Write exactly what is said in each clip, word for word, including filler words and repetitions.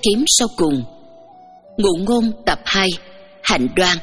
kiếm sau cùng. Ngụ ngôn tập hai. Hạnh đoan.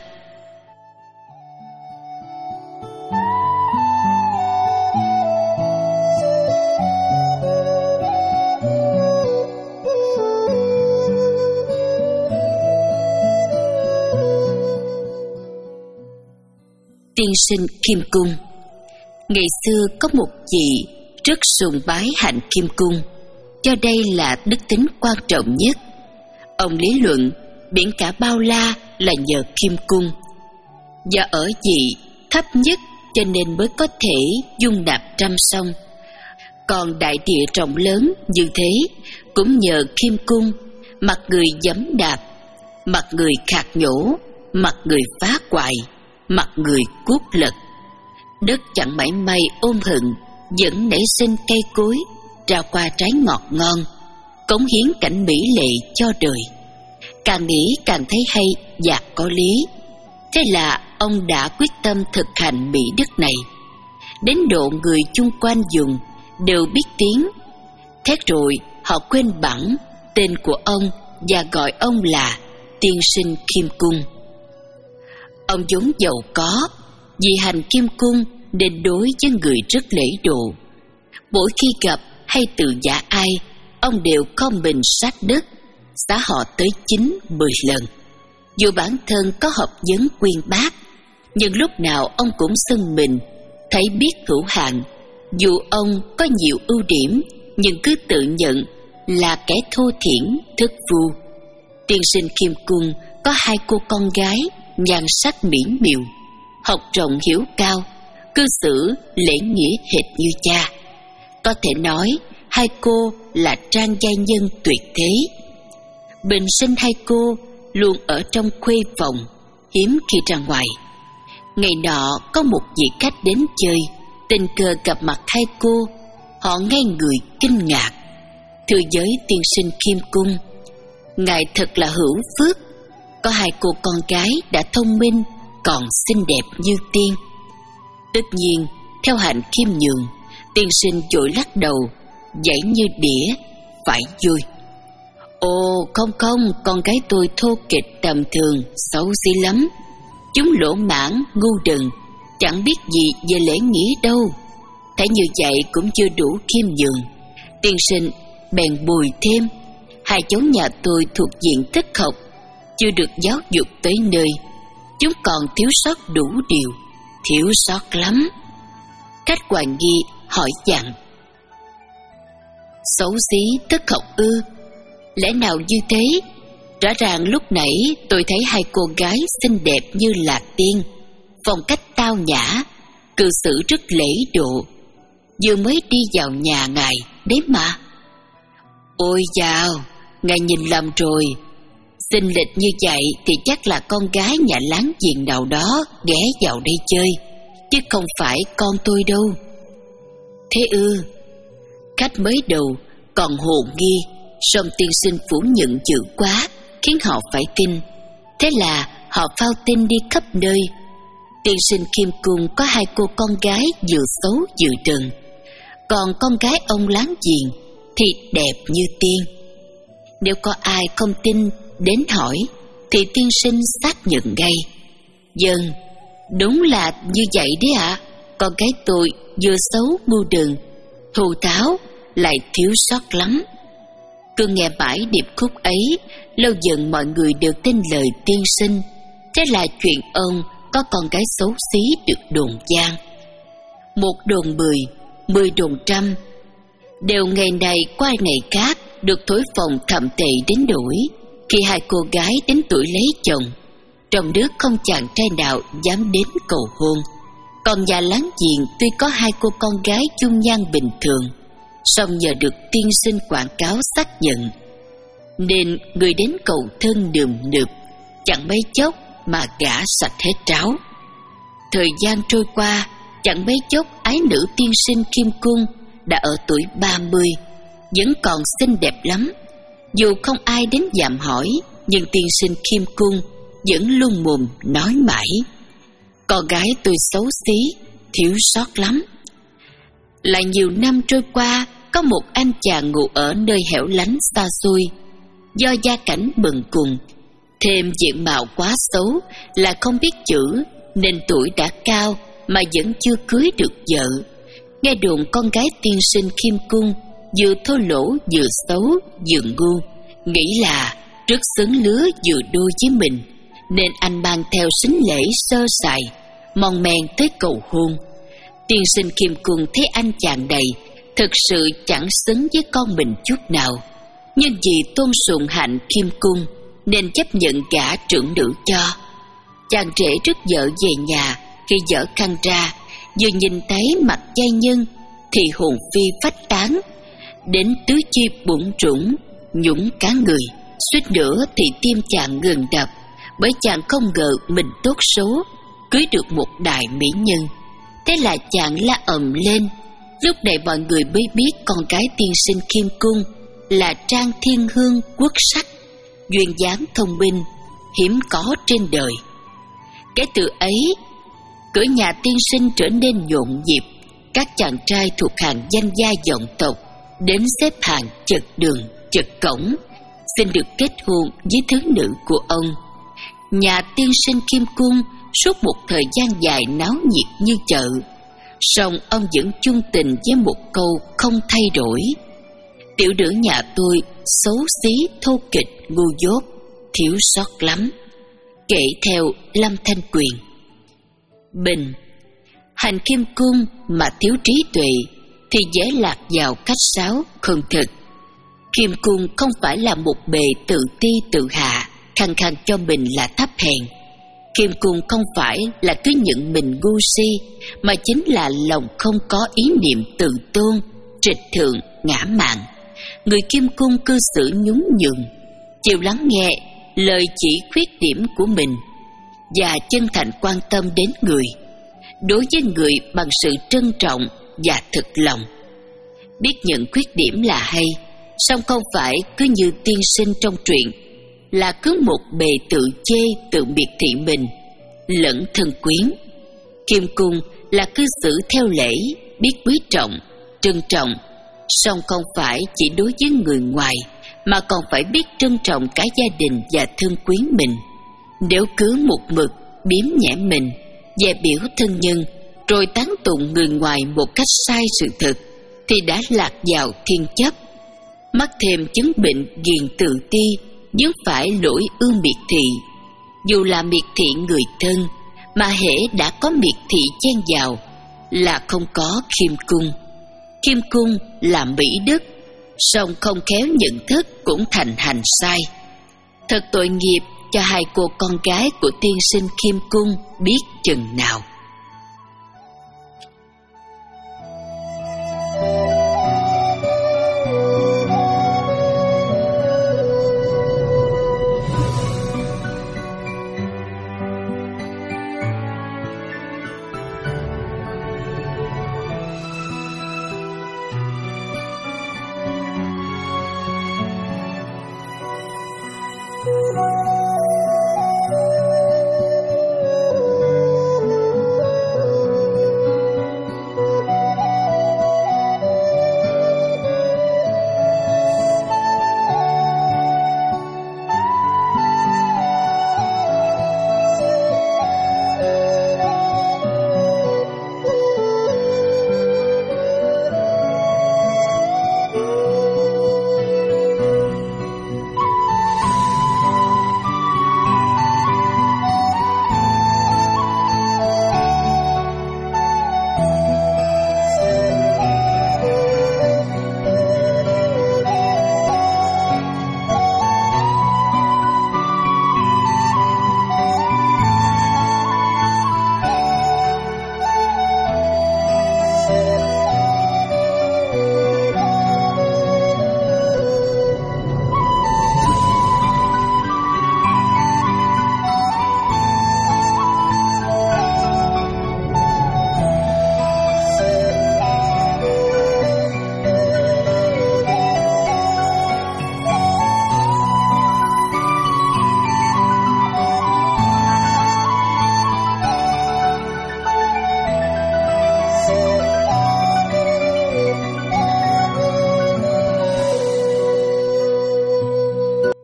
Tiên sinh Kim Cung. Ngày xưa có một vị rất sùng bái hạnh Kim Cung, cho đây là đức tính quan trọng nhất. Ông lý luận biển cả bao la là nhờ Kim Cung. Do ở vị thấp nhất cho nên mới có thể dung nạp trăm sông. Còn đại địa rộng lớn như thế cũng nhờ Kim Cung, mặt người giẫm đạp, mặt người khạc nhổ, mặt người phá hoại, mặt người cuốc lật. Đất chẳng mảy may ôm hận, vẫn nảy sinh cây cối, ra qua trái ngọt ngon, cống hiến cảnh mỹ lệ cho đời. Càng nghĩ càng thấy hay và có lý. Thế là ông đã quyết tâm thực hành mỹ đức này, đến độ người chung quanh dùng đều biết tiếng. Thế rồi họ quên bẵng tên của ông và gọi ông là tiên sinh Kim Cung. Ông vốn giàu có, vì hành Kim Cung nên đối với người rất lễ độ. Mỗi khi gặp hay từ giả ai, ông đều không mình sát đất, xá họ tới chín mười lần. Dù bản thân có học vấn uyên bác, nhưng lúc nào ông cũng xưng mình thấy biết hữu hạn. Dù ông có nhiều ưu điểm, nhưng cứ tự nhận là kẻ thô thiển, thất phu. Tiên sinh Kim Cung có hai cô con gái nhan sắc mỹ miều, học rộng hiểu cao, cư xử lễ nghĩa hệt như cha. Có thể nói hai cô là trang giai nhân tuyệt thế. Bình sinh hai cô luôn ở trong khuê phòng, hiếm khi ra ngoài. Ngày nọ có một vị khách đến chơi, tình cờ gặp mặt hai cô. Họ ngay người kinh ngạc: thưa với tiên sinh Kim Cung, ngài thật là hữu phước, có hai cô con gái đã thông minh còn xinh đẹp như tiên. Tất nhiên theo hạnh khiêm nhường, tiên sinh vội lắc đầu, giãy như đĩa, phải vui. Ồ không không, con gái tôi thô kệch tầm thường, xấu xí lắm. Chúng lỗ mãng, ngu đần, chẳng biết gì về lễ nghĩa đâu. Thấy như vậy cũng chưa đủ khiêm nhường. Tiên sinh bèn bùi thêm: hai cháu nhà tôi thuộc diện thất học, chưa được giáo dục tới nơi. Chúng còn thiếu sót đủ điều, thiếu sót lắm. Khách hoài nghi hỏi dặn: xấu xí thất học ư? Lẽ nào như thế? Rõ ràng lúc nãy tôi thấy hai cô gái xinh đẹp như là tiên, phong cách tao nhã, cư xử rất lễ độ. Vừa mới đi vào nhà ngài đấy mà. Ôi dào, ngài nhìn lầm rồi. Xinh lịch như vậy thì chắc là con gái nhà láng giềng nào đó ghé vào đây chơi, chứ không phải con tôi đâu. Thế ư? Khách mới đầu còn hồ nghi, song tiên sinh phủ nhận dữ quá, khiến họ phải tin. Thế là họ phao tin đi khắp nơi. Tiên sinh Kim Cung có hai cô con gái vừa xấu vừa trần, còn con gái ông láng giềng thì đẹp như tiên. Nếu có ai không tin đến hỏi, thì tiên sinh xác nhận ngay: vâng, đúng là như vậy đấy ạ. À. Con gái tôi vừa xấu ngu đần, thù tháo, lại thiếu sót lắm. Cứ nghe mãi điệp khúc ấy, lâu dần mọi người đều tin lời tiên sinh. Thế là chuyện ông có con gái xấu xí được đồn vang. Một đồn mười, mười đồn trăm, đều ngày này qua ngày khác được thổi phồng thậm tệ đến nỗi khi hai cô gái đến tuổi lấy chồng, trong nước không chàng trai nào dám đến cầu hôn. Còn nhà láng giềng tuy có hai cô con gái dung nhan bình thường, song nhờ được tiên sinh quảng cáo xác nhận, nên người đến cầu thân nườm nượp, chẳng mấy chốc mà gả sạch hết tráo. Thời gian trôi qua, chẳng mấy chốc ái nữ tiên sinh Kim Cung đã ở tuổi ba mươi, vẫn còn xinh đẹp lắm. Dù không ai đến dạm hỏi, nhưng tiên sinh Kim Cung vẫn luôn mồm nói mãi: con gái tôi xấu xí, thiếu sót lắm. Lại nhiều năm trôi qua, có một anh chàng ngụ ở nơi hẻo lánh xa xôi. do gia cảnh bần cùng, thêm diện mạo quá xấu là không biết chữ, nên tuổi đã cao mà vẫn chưa cưới được vợ. Nghe đồn con gái tiên sinh Kim Cung vừa thô lỗ vừa xấu vừa ngu, nghĩ là rất xứng lứa vừa đôi với mình, nên anh mang theo sính lễ sơ sài, mong men tới cầu hôn. Tiên sinh Kim Cung thấy anh chàng này thực sự chẳng xứng với con mình chút nào, nhưng vì tôn sùng hạnh Kim Cung nên chấp nhận gả trưởng nữ cho. Chàng rể rước vợ về nhà, khi dở khăn ra, vừa nhìn thấy mặt giai nhân thì hồn phi phách tán, đến tứ chi bủn rủn, nhũng cả người, suýt nữa thì tim chàng ngừng đập, bởi chàng không ngờ mình tốt số cưới được một đại mỹ nhân. Thế là chàng la ầm lên. Lúc này mọi người mới biết con gái tiên sinh Kim Cung là Trang Thiên Hương quốc sắc, duyên dáng thông minh, hiếm có trên đời. Kể từ ấy, cửa nhà tiên sinh trở nên nhộn nhịp, các chàng trai thuộc hàng danh gia vọng tộc đến xếp hàng chật đường chật cổng, xin được kết hôn với thứ nữ của ông. Nhà tiên sinh Kim Cung suốt một thời gian dài náo nhiệt như chợ, song ông vẫn chung tình với một câu không thay đổi: tiểu nữ nhà tôi xấu xí, thô kịch, ngu dốt, thiếu sót lắm. Kể theo Lâm Thanh Quyền. Bình: hành Kim Cung mà thiếu trí tuệ thì dễ lạc vào cách sáo không thực. Kim Cung không phải là một bề tự ti tự hạ, khăng khăng cho mình là thấp hèn. Kim Cung không phải là cứ nhận mình ngu si, mà chính là lòng không có ý niệm tự tôn, trịch thượng, ngã mạn. Người Kim Cung cư xử nhún nhường, chịu lắng nghe lời chỉ khuyết điểm của mình và chân thành quan tâm đến người, đối với người bằng sự trân trọng và thực lòng. Biết nhận khuyết điểm là hay, song không phải cứ như tiên sinh trong truyện là cứ một bề tự chê tự miệt thị mình, lẫn thân quyến. Kim Cung là cư xử theo lễ, biết quý trọng, trân trọng, song không phải chỉ đối với người ngoài, mà còn phải biết trân trọng cả gia đình và thân quyến mình. Nếu cứ một mực biếm nhẹ mình, dè biểu thân nhân, rồi tán tụng người ngoài một cách sai sự thật, thì đã lạc vào thiên chấp, mắc thêm chứng bệnh ghiền tự ti, vướng phải lỗi ưa miệt thị. Dù là miệt thị người thân, mà hễ đã có miệt thị chen vào là không có Kim Cung. Kim Cung là mỹ đức, song không khéo nhận thức cũng thành hành sai. Thật tội nghiệp cho hai cô con gái của tiên sinh Kim Cung biết chừng nào.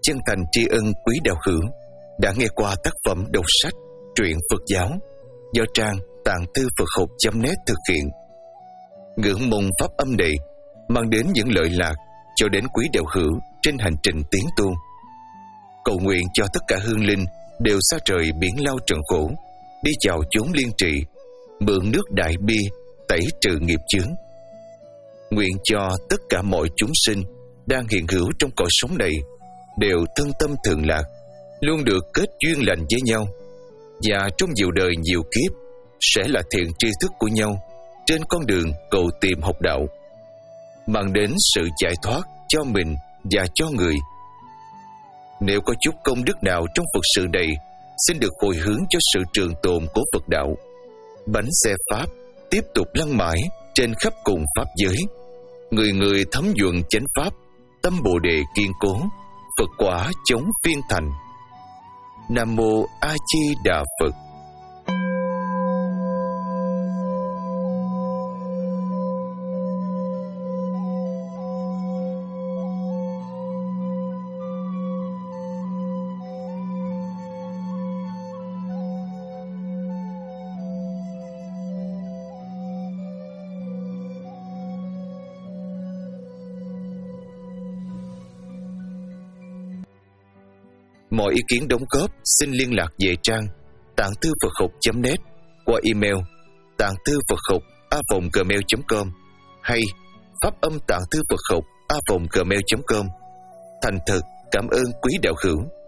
chân thành tri ân quý đạo hữu đã nghe qua tác phẩm đọc sách truyện Phật giáo do trang tạng thư Phật học chấm net thực hiện. Ngưỡng mong pháp âm này mang đến những lợi lạc cho đến quý đạo hữu trên hành trình tiến tu. Cầu nguyện cho tất cả hương linh đều xa trời biển lao trần khổ, đi vào chốn liên trì, mượn nước đại bi tẩy trừ nghiệp chướng. Nguyện cho tất cả mọi chúng sinh đang hiện hữu trong cõi sống này đều thân tâm thường lạc, luôn được kết duyên lành với nhau, và trong nhiều đời nhiều kiếp sẽ là thiện tri thức của nhau trên con đường cầu tìm học đạo, mang đến sự giải thoát cho mình và cho người. Nếu có chút công đức nào trong Phật sự này, xin được hồi hướng cho sự trường tồn của Phật đạo. Bánh xe Pháp tiếp tục lăn mãi trên khắp cùng Pháp giới, người người thấm nhuận chánh Pháp, tâm Bồ Đề kiên cố, Phật quả chống phiên thành. Nam Mô A Di Đà Phật. Mọi ý kiến đóng góp xin liên lạc về trang tạng thư Phật học chấm net qua email tạng thư Phật học a vòng gmail chấm com hay pháp âm tạng thư Phật học a vòng gmail chấm com. Thành thật cảm ơn quý đạo hữu.